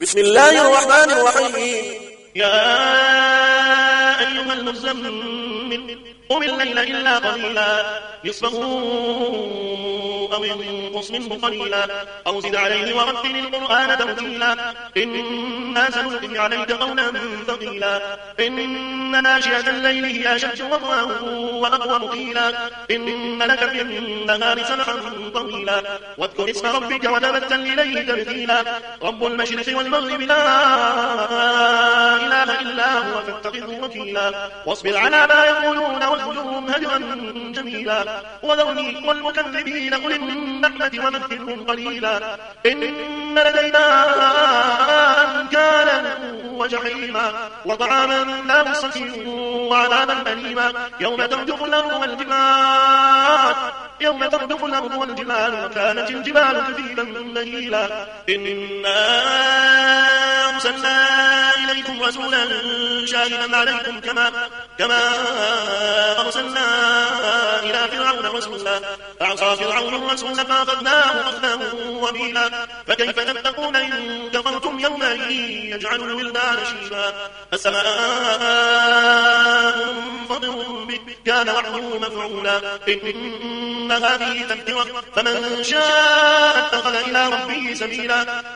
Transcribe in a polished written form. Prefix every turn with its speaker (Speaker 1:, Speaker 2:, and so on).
Speaker 1: بسم الله الرحمن الرحيم.
Speaker 2: يا أيها المزمل قم الليل إلا قليلا نصفه أو انقص منه قليلا أو زد عليه ورتل القرآن ترتيلا إنا سنلقي عليك قولا ثقيلا إن ناشئة الليل هي أشد وطئا وأقوم قيلا إن لك في النهار سبحا طويلا واذكر اسم ربك وتبتل إليه تبتيلا رب المشرق والمغرب لا إله إلا هو فاتخذه وكيلا واصبر على ما يقولون واهجرهم هجرا جميلا وذرني والمكذبين أولي النعمة ومهلهم قليلا إن لدينا أنكالا وجحيما وطعاما لا مصر وعذابا أليما يوم ترجف الأرض والجبال وكانت الجبال كثيبا مهيلا إنا أرسلنا إليكم رسولا شاهدا عليكم كما أرسلنا إلى فرعون رسولا فعصى فرعون الرسول فأخذناه أخذا وبيلا فكيف تتقون إن كفرتم يوما يجعل الولدان شيبا السماء منفطر به كان وعده مفعولا إن هذه تذكرة فمن شاء اتخذ إلى ربه سبيلا